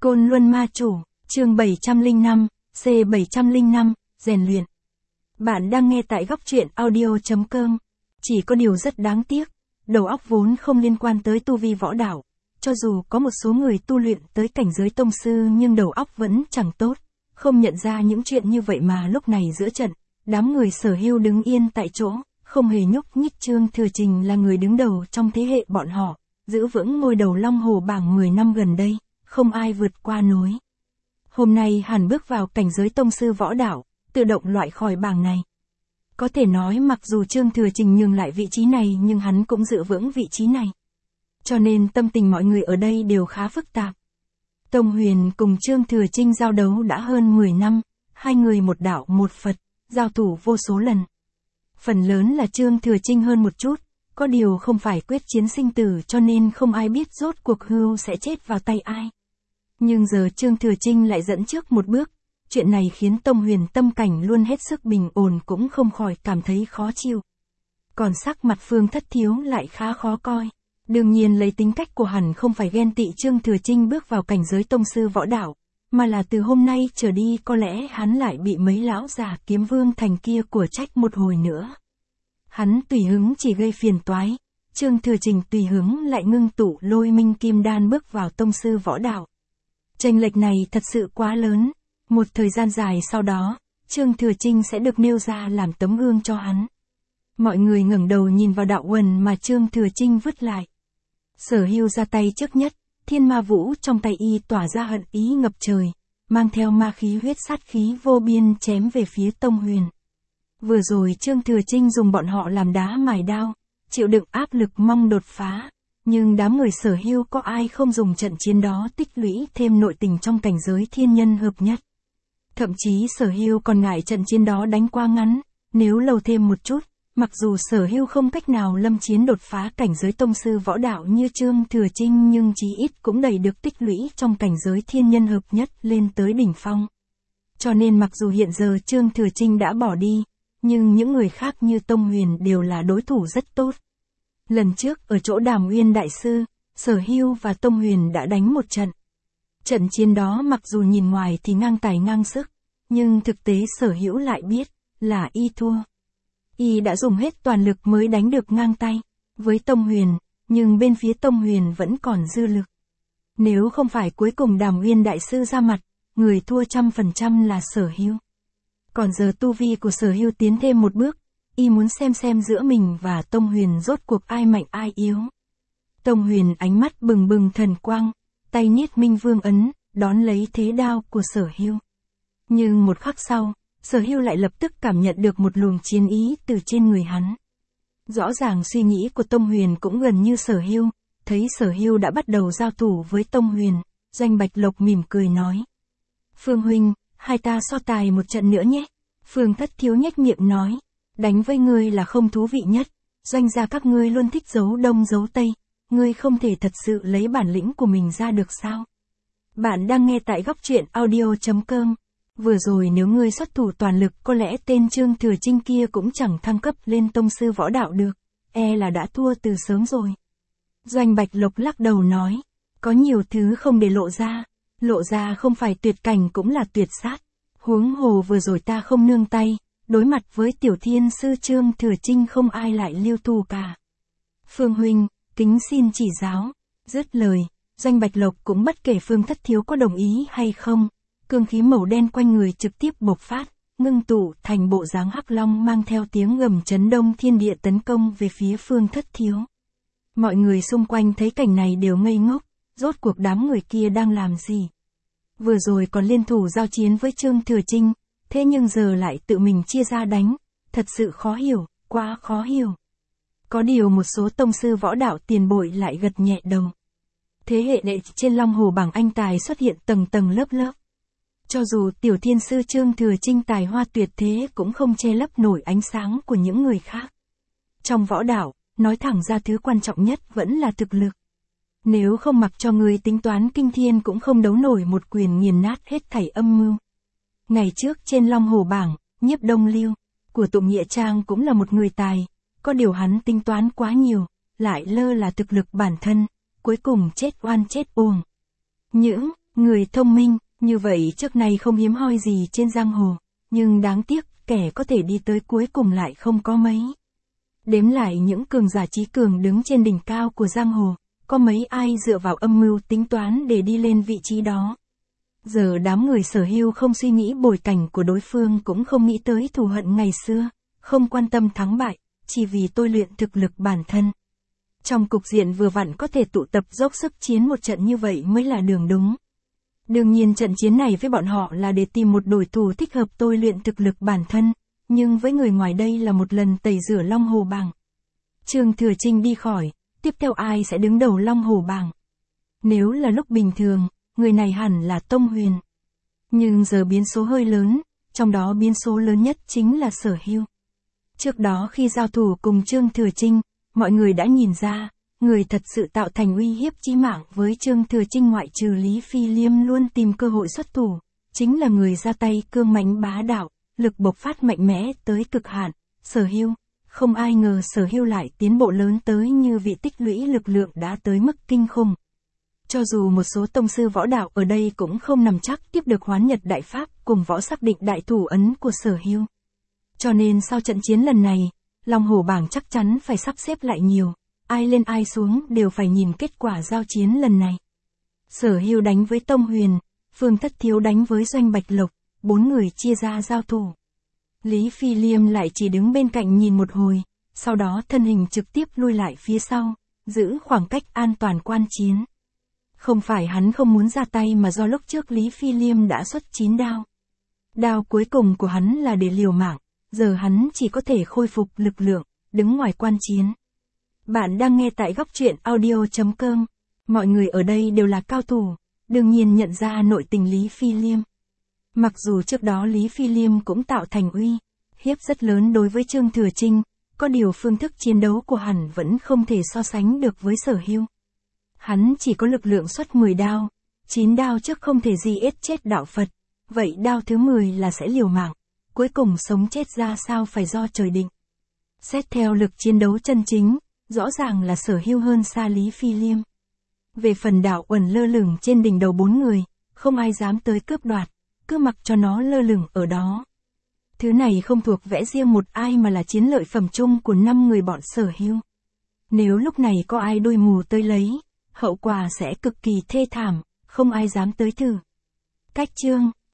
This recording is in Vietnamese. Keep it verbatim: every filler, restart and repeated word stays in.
Côn Luân Ma Chủ, chương bảy trăm lẻ năm, C bảy trăm lẻ năm, rèn luyện. Bạn đang nghe tại góc truyện audio chấm com. Chỉ có điều rất đáng tiếc, đầu óc vốn không liên quan tới tu vi võ đạo. Cho dù có một số người tu luyện tới cảnh giới tông sư nhưng đầu óc vẫn chẳng tốt, không nhận ra những chuyện như vậy mà lúc này giữa trận, đám người Sở Hưu đứng yên tại chỗ, không hề nhúc nhích. Trương Thừa Trình là người đứng đầu trong thế hệ bọn họ, giữ vững ngôi đầu Long Hồ bảng mười năm gần đây, không ai vượt qua nổi. Hôm nay hẳn bước vào cảnh giới tông sư võ đạo, tự động loại khỏi bảng này. Có thể nói mặc dù Trương Thừa Trình nhường lại vị trí này nhưng hắn cũng giữ vững vị trí này. Cho nên tâm tình mọi người ở đây đều khá phức tạp. Tông Huyền cùng Trương Thừa Trình giao đấu đã hơn mười năm, hai người một đạo một Phật, giao thủ vô số lần. Phần lớn là Trương Thừa Trình hơn một chút, có điều không phải quyết chiến sinh tử cho nên không ai biết rốt cuộc Hưu sẽ chết vào tay ai. Nhưng giờ Trương Thừa Trình lại dẫn trước một bước, chuyện này khiến Tông Huyền tâm cảnh luôn hết sức bình ổn cũng không khỏi cảm thấy khó chịu. Còn sắc mặt Phương Thất Thiếu lại khá khó coi. Đương nhiên lấy tính cách của hắn không phải ghen tị Trương Thừa Trình bước vào cảnh giới tông sư võ đạo, mà là từ hôm nay trở đi có lẽ hắn lại bị mấy lão già Kiếm Vương Thành kia của trách một hồi nữa. Hắn tùy hứng chỉ gây phiền toái, Trương Thừa Trình tùy hứng lại ngưng tụ Lôi Minh Kim Đan bước vào tông sư võ đạo. Chênh lệch này thật sự quá lớn, một thời gian dài sau đó, Trương Thừa Trình sẽ được nêu ra làm tấm gương cho hắn. Mọi người ngẩng đầu nhìn vào đạo quần mà Trương Thừa Trình vứt lại. Sở Hưu ra tay trước nhất, Thiên Ma Vũ trong tay y tỏa ra hận ý ngập trời, mang theo ma khí huyết sát khí vô biên chém về phía Tông Huyền. Vừa rồi Trương Thừa Trình dùng bọn họ làm đá mài đao, chịu đựng áp lực mong đột phá, nhưng đám người Sở Hưu có ai không dùng trận chiến đó tích lũy thêm nội tình trong cảnh giới thiên nhân hợp nhất. Thậm chí Sở Hưu còn ngại trận chiến đó đánh quá ngắn, nếu lâu thêm một chút, mặc dù Sở Hưu không cách nào lâm chiến đột phá cảnh giới tông sư võ đạo như Trương Thừa Trình nhưng chí ít cũng đẩy được tích lũy trong cảnh giới thiên nhân hợp nhất lên tới đỉnh phong. Cho nên mặc dù hiện giờ Trương Thừa Trình đã bỏ đi, nhưng những người khác như Tông Huyền đều là đối thủ rất tốt. Lần trước ở chỗ Đàm Uyên Đại Sư, Sở Hưu và Tông Huyền đã đánh một trận. Trận chiến đó mặc dù nhìn ngoài thì ngang tài ngang sức, nhưng thực tế Sở Hữu lại biết là y thua. Y đã dùng hết toàn lực mới đánh được ngang tay với Tông Huyền, nhưng bên phía Tông Huyền vẫn còn dư lực. Nếu không phải cuối cùng Đàm Uyên Đại Sư ra mặt, người thua trăm phần trăm là Sở Hữu. Còn giờ tu vi của Sở Hưu tiến thêm một bước, y muốn xem xem giữa mình và Tông Huyền rốt cuộc ai mạnh ai yếu. Tông Huyền ánh mắt bừng bừng thần quang, tay niết minh vương ấn, đón lấy thế đao của Sở Hưu. Nhưng một khắc sau, Sở Hưu lại lập tức cảm nhận được một luồng chiến ý từ trên người hắn. Rõ ràng suy nghĩ của Tông Huyền cũng gần như Sở Hưu, thấy Sở Hưu đã bắt đầu giao thủ với Tông Huyền, Doanh Bạch Lộc mỉm cười nói: "Phương huynh, hai ta so tài một trận nữa nhé." Phương Thất Thiếu nhếch miệng nói: "Đánh với ngươi là không thú vị nhất, Doanh gia các ngươi luôn thích giấu đông giấu tây, ngươi không thể thật sự lấy bản lĩnh của mình ra được sao?" Bạn đang nghe tại góc truyện audio chấm com. Vừa rồi nếu ngươi xuất thủ toàn lực có lẽ tên Trương Thừa Trình kia cũng chẳng thăng cấp lên tông sư võ đạo được, e là đã thua từ sớm rồi. Doanh Bạch Lộc lắc đầu nói: "Có nhiều thứ không để lộ ra, lộ ra không phải tuyệt cảnh cũng là tuyệt sát. Huống hồ vừa rồi ta không nương tay, đối mặt với tiểu thiên sư Trương Thừa Trình không ai lại lưu thù cả. Phương huynh, kính xin chỉ giáo." Dứt lời, Doanh Bạch Lộc cũng bất kể Phương Thất Thiếu có đồng ý hay không, cương khí màu đen quanh người trực tiếp bộc phát, ngưng tụ thành bộ dáng hắc long mang theo tiếng gầm chấn đông thiên địa tấn công về phía Phương Thất Thiếu. Mọi người xung quanh thấy cảnh này đều ngây ngốc, rốt cuộc đám người kia đang làm gì? Vừa rồi còn liên thủ giao chiến với Trương Thừa Trình, thế nhưng giờ lại tự mình chia ra đánh, thật sự khó hiểu, quá khó hiểu. Có điều một số tông sư võ đạo tiền bối lại gật nhẹ đầu. Thế hệ đệ trên Long Hồ bảng anh tài xuất hiện tầng tầng lớp lớp. Cho dù tiểu thiên sư Trương Thừa Trình tài hoa tuyệt thế cũng không che lấp nổi ánh sáng của những người khác. Trong võ đạo, nói thẳng ra thứ quan trọng nhất vẫn là thực lực. Nếu không mặc cho người tính toán kinh thiên cũng không đấu nổi một quyền nghiền nát hết thảy âm mưu. Ngày trước trên Long Hồ bảng, Nhiếp Đông Lưu của Tụng Nghĩa Trang cũng là một người tài, có điều hắn tính toán quá nhiều, lại lơ là thực lực bản thân, cuối cùng chết oan chết uổng. Những Người thông minh, như vậy trước nay không hiếm hoi gì trên giang hồ, nhưng đáng tiếc, kẻ có thể đi tới cuối cùng lại không có mấy. Đếm lại những cường giả trí cường đứng trên đỉnh cao của giang hồ, có mấy ai dựa vào âm mưu tính toán để đi lên vị trí đó. Giờ đám người Sở Hưu không suy nghĩ bối cảnh của đối phương, cũng không nghĩ tới thù hận ngày xưa, không quan tâm thắng bại, chỉ vì tôi luyện thực lực bản thân. Trong cục diện vừa vặn có thể tụ tập dốc sức chiến một trận như vậy mới là đường đúng. Đương nhiên trận chiến này với bọn họ là để tìm một đối thủ thích hợp tôi luyện thực lực bản thân, nhưng với người ngoài đây là một lần tẩy rửa Long Hồ bảng. Trương Thừa Trinh đi khỏi, tiếp theo ai sẽ đứng đầu Long Hồ bảng? Nếu là lúc bình thường, người này hẳn là Tông Huyền. Nhưng giờ biến số hơi lớn, trong đó biến số lớn nhất chính là Sở Hưu. Trước đó khi giao thủ cùng Trương Thừa Trinh, mọi người đã nhìn ra, người thật sự tạo thành uy hiếp chí mạng với Trương Thừa Trinh ngoại trừ Lý Phi Liêm luôn tìm cơ hội xuất thủ, chính là người ra tay cương mãnh bá đạo, lực bộc phát mạnh mẽ tới cực hạn, Sở Hưu. Không ai ngờ Sở Hưu lại tiến bộ lớn tới như vị tích lũy lực lượng đã tới mức kinh khủng. Cho dù một số tông sư võ đạo ở đây cũng không nằm chắc tiếp được Hoán Nhật Đại Pháp cùng võ xác định đại thủ ấn của Sở Hưu. Cho nên sau trận chiến lần này, Long Hổ bảng chắc chắn phải sắp xếp lại nhiều, ai lên ai xuống đều phải nhìn kết quả giao chiến lần này. Sở Hưu đánh với Tông Huyền, Phương Thất Thiếu đánh với Doanh Bạch Lộc, bốn người chia ra giao thủ. Lý Phi Liêm lại chỉ đứng bên cạnh nhìn một hồi, sau đó thân hình trực tiếp lui lại phía sau, giữ khoảng cách an toàn quan chiến. Không phải hắn không muốn ra tay mà do lúc trước Lý Phi Liêm đã xuất chín đao. Đao cuối cùng của hắn là để liều mạng, giờ hắn chỉ có thể khôi phục lực lượng, đứng ngoài quan chiến. Bạn đang nghe tại góc truyện audio chấm com. Mọi người ở đây đều là cao thủ, đương nhiên nhận ra nội tình Lý Phi Liêm. Mặc dù trước đó Lý Phi Liêm cũng tạo thành uy hiếp rất lớn đối với Trương Thừa Trinh, có điều phương thức chiến đấu của hắn vẫn không thể so sánh được với Sở Hưu. Hắn chỉ có lực lượng xuất mười đao, chín đao trước không thể gì ết chết đạo Phật, vậy đao thứ mười là sẽ liều mạng, cuối cùng sống chết ra sao phải do trời định. Xét theo lực chiến đấu chân chính, rõ ràng là Sở Hưu hơn xa Lý Phi Liêm. Về phần đạo uẩn lơ lửng trên đỉnh đầu bốn người, không ai dám tới cướp đoạt, cứ mặc cho nó lơ lửng ở đó. Thứ này không thuộc vẽ riêng một ai mà là chiến lợi phẩm chung của năm người bọn Sở Hưu. Nếu lúc này có ai đuôi mù tới lấy, hậu quả sẽ cực kỳ thê thảm, không ai dám tới thử. Cách chương